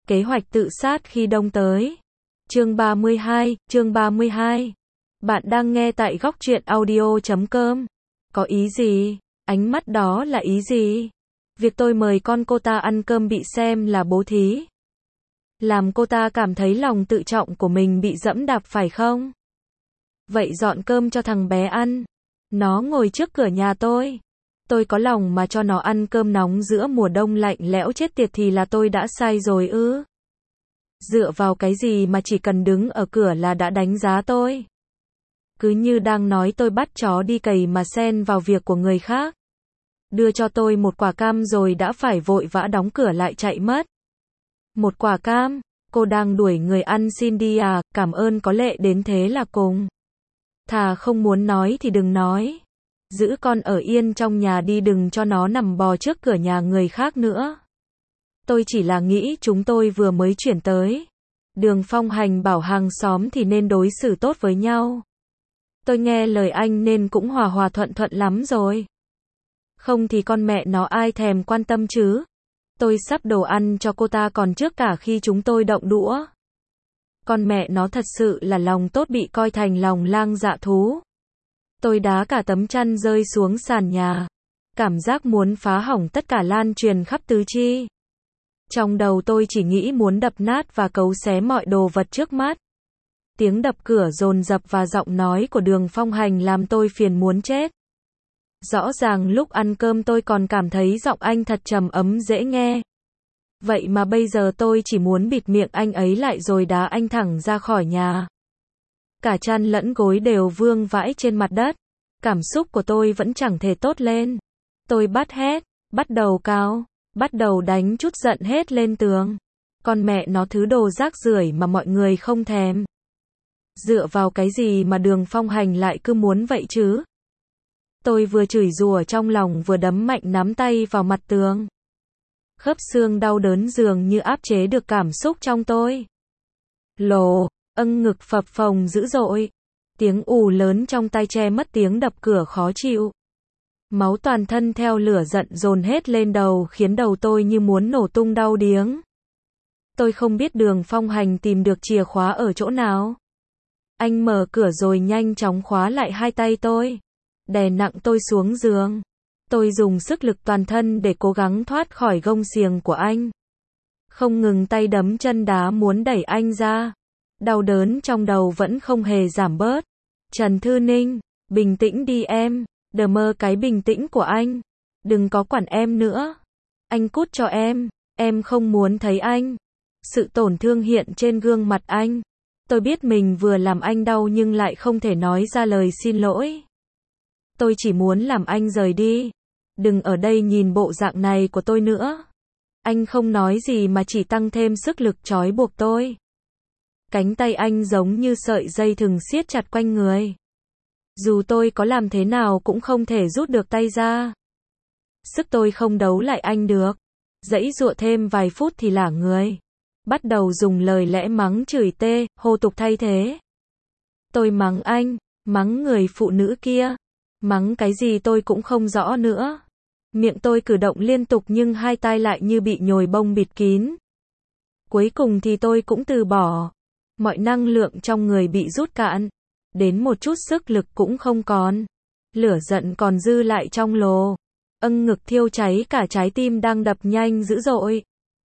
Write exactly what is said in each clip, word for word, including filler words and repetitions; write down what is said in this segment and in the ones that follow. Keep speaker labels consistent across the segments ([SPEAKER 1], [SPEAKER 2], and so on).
[SPEAKER 1] Kế hoạch tự sát khi đông tới. Chương ba mươi hai, chương ba mươi hai. Bạn đang nghe tại góc truyện audio chấm com. Có ý gì? Ánh mắt đó là ý gì? Việc tôi mời con cô ta ăn cơm bị xem là bố thí. Làm cô ta cảm thấy lòng tự trọng của mình bị dẫm đạp phải không? Vậy dọn cơm cho thằng bé ăn. Nó ngồi trước cửa nhà tôi. Tôi có lòng mà cho nó ăn cơm nóng giữa mùa đông lạnh lẽo chết tiệt thì là tôi đã sai rồi ư? Dựa vào cái gì mà chỉ cần đứng ở cửa là đã đánh giá tôi? Cứ như đang nói tôi bắt chó đi cày mà xen vào việc của người khác. Đưa cho tôi một quả cam rồi đã phải vội vã đóng cửa lại chạy mất. Một quả cam? Cô đang đuổi người ăn xin đi à? Cảm ơn có lệ đến thế là cùng. Thà không muốn nói thì đừng nói. Giữ con ở yên trong nhà đi, đừng cho nó nằm bò trước cửa nhà người khác nữa. Tôi chỉ là nghĩ chúng tôi vừa mới chuyển tới. Đường Phong Hành bảo hàng xóm thì nên đối xử tốt với nhau. Tôi nghe lời anh nên cũng hòa hòa thuận thuận lắm rồi. Không thì con mẹ nó ai thèm quan tâm chứ. Tôi sắp đồ ăn cho cô ta còn trước cả khi chúng tôi động đũa. Con mẹ nó thật sự là lòng tốt bị coi thành lòng lang dạ thú. Tôi đá cả tấm chăn rơi xuống sàn nhà. Cảm giác muốn phá hỏng tất cả lan truyền khắp tứ chi. Trong đầu tôi chỉ nghĩ muốn đập nát và cấu xé mọi đồ vật trước mắt. Tiếng đập cửa dồn dập và giọng nói của Đường Phong Hành làm tôi phiền muốn chết. Rõ ràng lúc ăn cơm tôi còn cảm thấy giọng anh thật trầm ấm dễ nghe. Vậy mà bây giờ tôi chỉ muốn bịt miệng anh ấy lại rồi đá anh thẳng ra khỏi nhà. Cả chăn lẫn gối đều vương vãi trên mặt đất. Cảm xúc của tôi vẫn chẳng thể tốt lên. Tôi bắt hét, bắt đầu cào, bắt đầu đánh chút giận hết lên tường. Con mẹ nó thứ đồ rác rưởi mà mọi người không thèm. Dựa vào cái gì mà Đường Phong Hành lại cứ muốn vậy chứ? Tôi vừa chửi rủa trong lòng vừa đấm mạnh nắm tay vào mặt tường. Khớp xương đau đớn dường như áp chế được cảm xúc trong tôi. Lồ, âng ngực phập phồng dữ dội. Tiếng ù lớn trong tai che mất tiếng đập cửa khó chịu. Máu toàn thân theo lửa giận dồn hết lên đầu khiến đầu tôi như muốn nổ tung đau điếng. Tôi không biết Đường Phong Hành tìm được chìa khóa ở chỗ nào. Anh mở cửa rồi nhanh chóng khóa lại hai tay tôi. Đè nặng tôi xuống giường. Tôi dùng sức lực toàn thân để cố gắng thoát khỏi gông xiềng của anh. Không ngừng tay đấm chân đá muốn đẩy anh ra. Đau đớn trong đầu vẫn không hề giảm bớt. Trần Thư Ninh, bình tĩnh đi em. Đờ mơ cái bình tĩnh của anh. Đừng có quản em nữa. Anh cút cho em. Em không muốn thấy anh. Sự tổn thương hiện trên gương mặt anh. Tôi biết mình vừa làm anh đau nhưng lại không thể nói ra lời xin lỗi. Tôi chỉ muốn làm anh rời đi. Đừng ở đây nhìn bộ dạng này của tôi nữa. Anh không nói gì mà chỉ tăng thêm sức lực trói buộc tôi. Cánh tay anh giống như sợi dây thừng siết chặt quanh người. Dù tôi có làm thế nào cũng không thể rút được tay ra. Sức tôi không đấu lại anh được. Giãy giụa thêm vài phút thì lả người. Bắt đầu dùng lời lẽ mắng chửi tê, hô tục thay thế. Tôi mắng anh, mắng người phụ nữ kia. Mắng cái gì tôi cũng không rõ nữa. Miệng tôi cử động liên tục nhưng hai tai lại như bị nhồi bông bịt kín. Cuối cùng thì tôi cũng từ bỏ. Mọi năng lượng trong người bị rút cạn. Đến một chút sức lực cũng không còn. Lửa giận còn dư lại trong lồ. Âng ngực thiêu cháy cả trái tim đang đập nhanh dữ dội.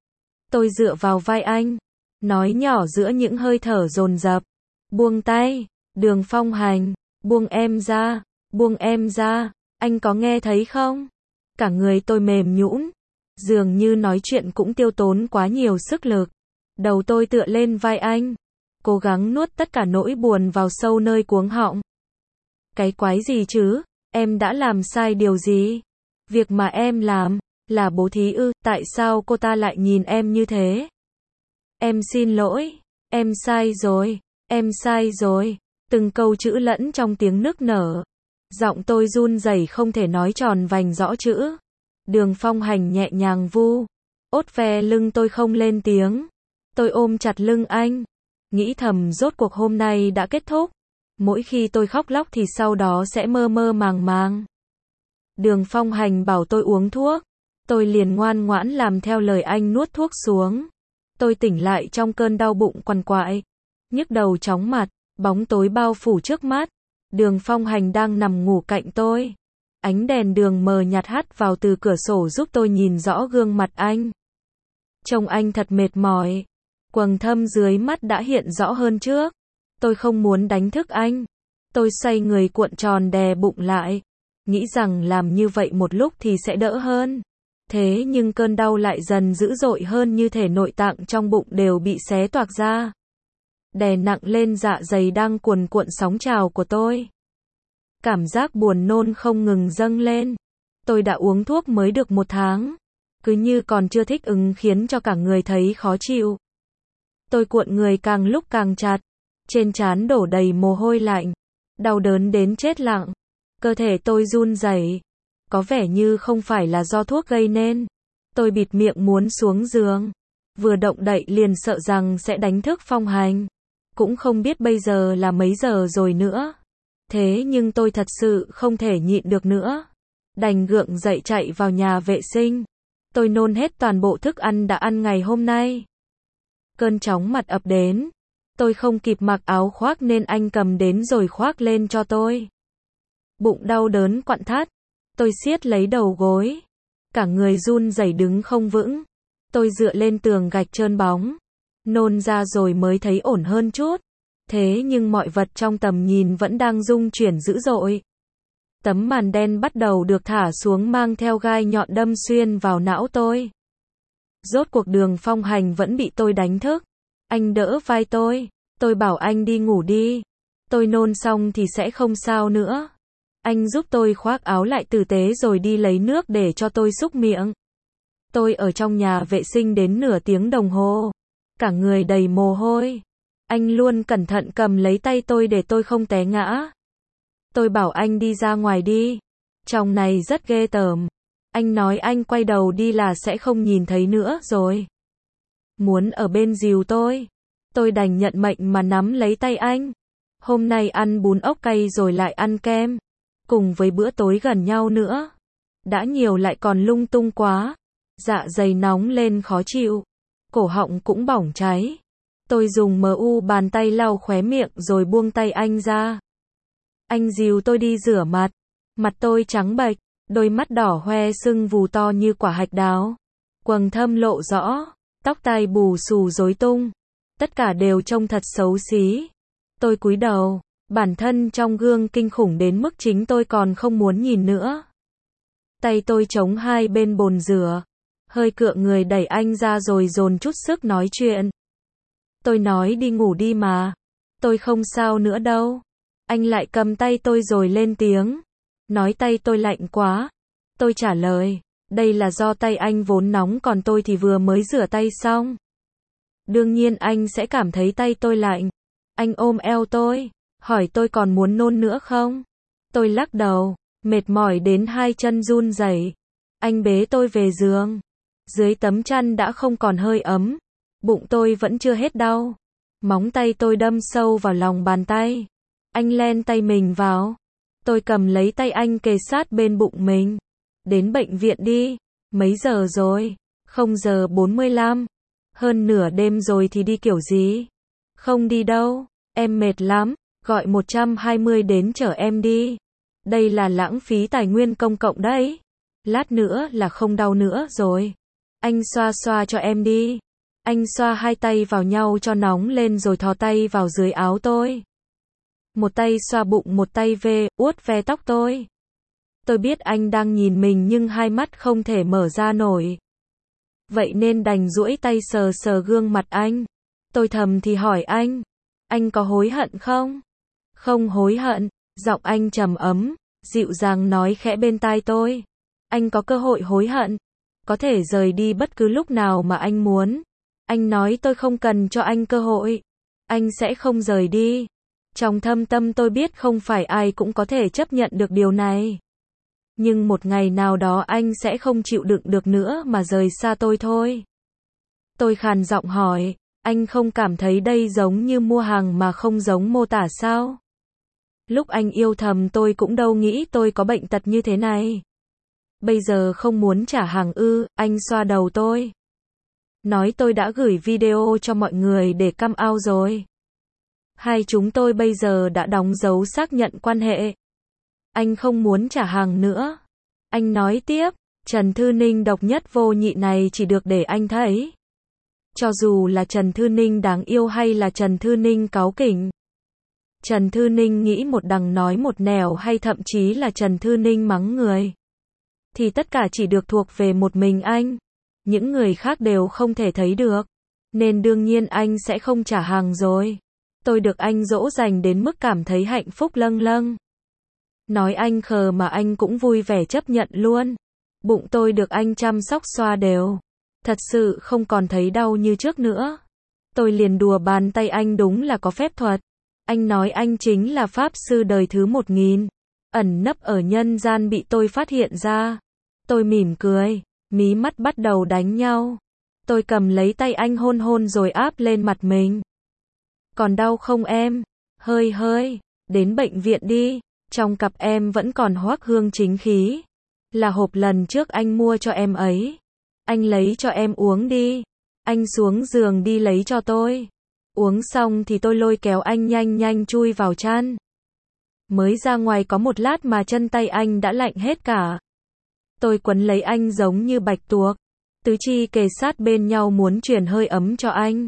[SPEAKER 1] Tôi dựa vào vai anh. Nói nhỏ giữa những hơi thở dồn dập. Buông tay. Đường Phong Hành. Buông em ra. Buông em ra. Anh có nghe thấy không? Cả người tôi mềm nhũn. Dường như nói chuyện cũng tiêu tốn quá nhiều sức lực. Đầu tôi tựa lên vai anh. Cố gắng nuốt tất cả nỗi buồn vào sâu nơi cuống họng. Cái quái gì chứ? Em đã làm sai điều gì? Việc mà em làm là bố thí ư? Tại sao cô ta lại nhìn em như thế? Em xin lỗi. Em sai rồi. Em sai rồi. Từng câu chữ lẫn trong tiếng nức nở. Giọng tôi run rẩy không thể nói tròn vành rõ chữ. Đường Phong Hành nhẹ nhàng vu. Ốt ve lưng tôi không lên tiếng. Tôi ôm chặt lưng anh. Nghĩ thầm rốt cuộc hôm nay đã kết thúc. Mỗi khi tôi khóc lóc thì sau đó sẽ mơ mơ màng màng. Đường Phong Hành bảo tôi uống thuốc. Tôi liền ngoan ngoãn làm theo lời anh nuốt thuốc xuống. Tôi tỉnh lại trong cơn đau bụng quằn quại, nhức đầu chóng mặt, bóng tối bao phủ trước mắt. Đường Phong Hành đang nằm ngủ cạnh tôi. Ánh đèn đường mờ nhạt hắt vào từ cửa sổ giúp tôi nhìn rõ gương mặt anh. Trông anh thật mệt mỏi. Quầng thâm dưới mắt đã hiện rõ hơn trước. Tôi không muốn đánh thức anh. Tôi xoay người cuộn tròn đè bụng lại. Nghĩ rằng làm như vậy một lúc thì sẽ đỡ hơn. Thế nhưng cơn đau lại dần dữ dội hơn, như thể nội tạng trong bụng đều bị xé toạc ra. Đè nặng lên dạ dày đang cuồn cuộn sóng trào của tôi. Cảm giác buồn nôn không ngừng dâng lên. Tôi đã uống thuốc mới được một tháng. Cứ như còn chưa thích ứng, khiến cho cả người thấy khó chịu. Tôi cuộn người càng lúc càng chặt. Trên trán đổ đầy mồ hôi lạnh. Đau đớn đến chết lặng. Cơ thể tôi run rẩy. Có vẻ như không phải là do thuốc gây nên. Tôi bịt miệng muốn xuống giường. Vừa động đậy liền sợ rằng sẽ đánh thức Phong Hành. Cũng không biết bây giờ là mấy giờ rồi nữa. Thế nhưng tôi thật sự không thể nhịn được nữa. Đành gượng dậy chạy vào nhà vệ sinh. Tôi nôn hết toàn bộ thức ăn đã ăn ngày hôm nay. Cơn chóng mặt ập đến. Tôi không kịp mặc áo khoác nên anh cầm đến rồi khoác lên cho tôi. Bụng đau đớn quặn thắt. Tôi siết lấy đầu gối. Cả người run rẩy đứng không vững. Tôi dựa lên tường gạch trơn bóng. Nôn ra rồi mới thấy ổn hơn chút. Thế nhưng mọi vật trong tầm nhìn vẫn đang rung chuyển dữ dội. Tấm màn đen bắt đầu được thả xuống, mang theo gai nhọn đâm xuyên vào não tôi. Rốt cuộc Đường Phong Hành vẫn bị tôi đánh thức. Anh đỡ vai tôi. Tôi bảo anh đi ngủ đi. Tôi nôn xong thì sẽ không sao nữa. Anh giúp tôi khoác áo lại tử tế rồi đi lấy nước để cho tôi súc miệng. Tôi ở trong nhà vệ sinh đến nửa tiếng đồng hồ. Cả người đầy mồ hôi. Anh luôn cẩn thận cầm lấy tay tôi để tôi không té ngã. Tôi bảo anh đi ra ngoài đi. Trong này rất ghê tởm. Anh nói anh quay đầu đi là sẽ không nhìn thấy nữa rồi. Muốn ở bên dìu tôi. Tôi đành nhận mệnh mà nắm lấy tay anh. Hôm nay ăn bún ốc cay rồi lại ăn kem. Cùng với bữa tối gần nhau nữa. Đã nhiều lại còn lung tung quá. Dạ dày nóng lên khó chịu. Cổ họng cũng bỏng cháy. Tôi dùng mu bàn tay lau khóe miệng rồi buông tay anh ra. Anh dìu tôi đi rửa mặt. Mặt tôi trắng bệch, đôi mắt đỏ hoe sưng vù to như quả hạch đào. Quầng thâm lộ rõ, tóc tai bù xù rối tung. Tất cả đều trông thật xấu xí. Tôi cúi đầu, bản thân trong gương kinh khủng đến mức chính tôi còn không muốn nhìn nữa. Tay tôi chống hai bên bồn rửa, hơi cựa người đẩy anh ra rồi dồn chút sức nói chuyện. Tôi nói đi ngủ đi mà. Tôi không sao nữa đâu. Anh lại cầm tay tôi rồi lên tiếng. Nói tay tôi lạnh quá. Tôi trả lời. Đây là do tay anh vốn nóng, còn tôi thì vừa mới rửa tay xong. Đương nhiên anh sẽ cảm thấy tay tôi lạnh. Anh ôm eo tôi. Hỏi tôi còn muốn nôn nữa không? Tôi lắc đầu. Mệt mỏi đến hai chân run rẩy. Anh bế tôi về giường. Dưới tấm chăn đã không còn hơi ấm. Bụng tôi vẫn chưa hết đau. Móng tay tôi đâm sâu vào lòng bàn tay. Anh len tay mình vào. Tôi cầm lấy tay anh kề sát bên bụng mình. Đến bệnh viện đi. Mấy giờ rồi? Không giờ bốn mươi lăm. Hơn nửa đêm rồi thì đi kiểu gì? Không đi đâu. Em mệt lắm. Gọi một trăm hai mươi đến chở em đi. Đây là lãng phí tài nguyên công cộng đấy. Lát nữa là không đau nữa rồi. Anh xoa xoa cho em đi. Anh xoa hai tay vào nhau cho nóng lên rồi thò tay vào dưới áo tôi. Một tay xoa bụng, một tay ve, uốt ve tóc tôi. Tôi biết anh đang nhìn mình nhưng hai mắt không thể mở ra nổi. Vậy nên đành duỗi tay sờ sờ gương mặt anh. Tôi thầm thì hỏi anh. Anh có hối hận không? Không hối hận. Giọng anh trầm ấm, dịu dàng nói khẽ bên tai tôi. Anh có cơ hội hối hận. Có thể rời đi bất cứ lúc nào mà anh muốn. Anh nói tôi không cần cho anh cơ hội. Anh sẽ không rời đi. Trong thâm tâm tôi biết không phải ai cũng có thể chấp nhận được điều này. Nhưng một ngày nào đó anh sẽ không chịu đựng được nữa mà rời xa tôi thôi. Tôi khàn giọng hỏi, anh không cảm thấy đây giống như mua hàng mà không giống mô tả sao? Lúc anh yêu thầm tôi cũng đâu nghĩ tôi có bệnh tật như thế này. Bây giờ không muốn trả hàng ư? Anh xoa đầu tôi. Nói tôi đã gửi video cho mọi người để come out rồi. Hai chúng tôi bây giờ đã đóng dấu xác nhận quan hệ. Anh không muốn trả hàng nữa. Anh nói tiếp, Trần Thư Ninh độc nhất vô nhị này chỉ được để anh thấy. Cho dù là Trần Thư Ninh đáng yêu hay là Trần Thư Ninh cáu kỉnh. Trần Thư Ninh nghĩ một đằng nói một nẻo hay thậm chí là Trần Thư Ninh mắng người. Thì tất cả chỉ được thuộc về một mình anh. Những người khác đều không thể thấy được. Nên đương nhiên anh sẽ không trả hàng rồi. Tôi được anh dỗ dành đến mức cảm thấy hạnh phúc lâng lâng. Nói anh khờ mà anh cũng vui vẻ chấp nhận luôn. Bụng tôi được anh chăm sóc xoa đều. Thật sự không còn thấy đau như trước nữa. Tôi liền đùa bàn tay anh đúng là có phép thuật. Anh nói anh chính là pháp sư đời thứ một nghìn. Ẩn nấp ở nhân gian bị tôi phát hiện ra. Tôi mỉm cười, mí mắt bắt đầu đánh nhau. Tôi cầm lấy tay anh hôn hôn rồi áp lên mặt mình. Còn đau không em? Hơi hơi, đến bệnh viện đi. Trong cặp em vẫn còn hoắc hương chính khí. Là hộp lần trước anh mua cho em ấy. Anh lấy cho em uống đi. Anh xuống giường đi lấy cho tôi. Uống xong thì tôi lôi kéo anh nhanh nhanh chui vào chăn. Mới ra ngoài có một lát mà chân tay anh đã lạnh hết cả. Tôi quấn lấy anh giống như bạch tuộc. Tứ chi kề sát bên nhau muốn truyền hơi ấm cho anh.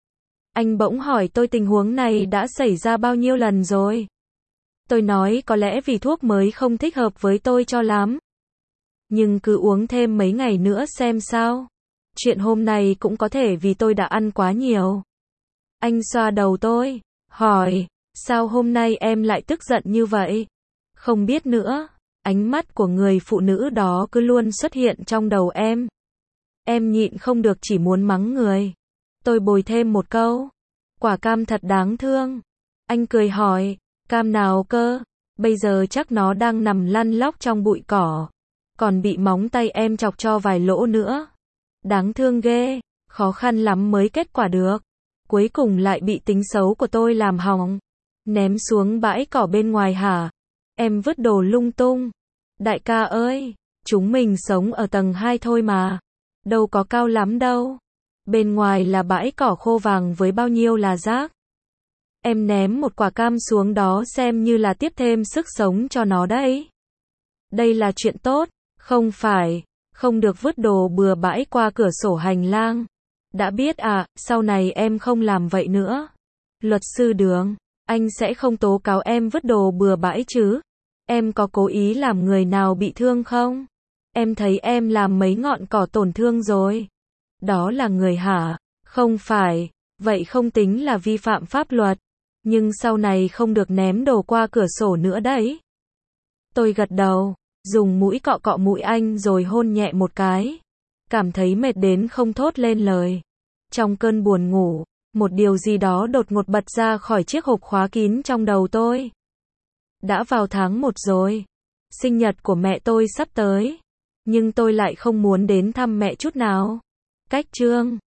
[SPEAKER 1] Anh bỗng hỏi tôi tình huống này đã xảy ra bao nhiêu lần rồi. Tôi nói có lẽ vì thuốc mới không thích hợp với tôi cho lắm. Nhưng cứ uống thêm mấy ngày nữa xem sao. Chuyện hôm nay cũng có thể vì tôi đã ăn quá nhiều. Anh xoa đầu tôi, hỏi, sao hôm nay em lại tức giận như vậy? Không biết nữa, ánh mắt của người phụ nữ đó cứ luôn xuất hiện trong đầu em. Em nhịn không được chỉ muốn mắng người. Tôi bồi thêm một câu, quả cam thật đáng thương. Anh cười hỏi, cam nào cơ? Bây giờ chắc nó đang nằm lăn lóc trong bụi cỏ. Còn bị móng tay em chọc cho vài lỗ nữa. Đáng thương ghê, khó khăn lắm mới kết quả được. Cuối cùng lại bị tính xấu của tôi làm hỏng. Ném xuống bãi cỏ bên ngoài hả? Em vứt đồ lung tung. Đại ca ơi, chúng mình sống ở tầng hai thôi mà. Đâu có cao lắm đâu. Bên ngoài là bãi cỏ khô vàng với bao nhiêu là rác. Em ném một quả cam xuống đó xem như là tiếp thêm sức sống cho nó đấy. Đây là chuyện tốt, không phải, không được vứt đồ bừa bãi qua cửa sổ hành lang. Đã biết à, sau này em không làm vậy nữa. Luật sư Đường, anh sẽ không tố cáo em vứt đồ bừa bãi chứ? Em có cố ý làm người nào bị thương không? Em thấy em làm mấy ngọn cỏ tổn thương rồi. Đó là người hả? Không phải, vậy không tính là vi phạm pháp luật. Nhưng sau này không được ném đồ qua cửa sổ nữa đấy. Tôi gật đầu, dùng mũi cọ cọ mũi anh rồi hôn nhẹ một cái. Cảm thấy mệt đến không thốt lên lời. Trong cơn buồn ngủ, một điều gì đó đột ngột bật ra khỏi chiếc hộp khóa kín trong đầu tôi. Đã vào tháng một rồi. Sinh nhật của mẹ tôi sắp tới. Nhưng tôi lại không muốn đến thăm mẹ chút nào. Cách chương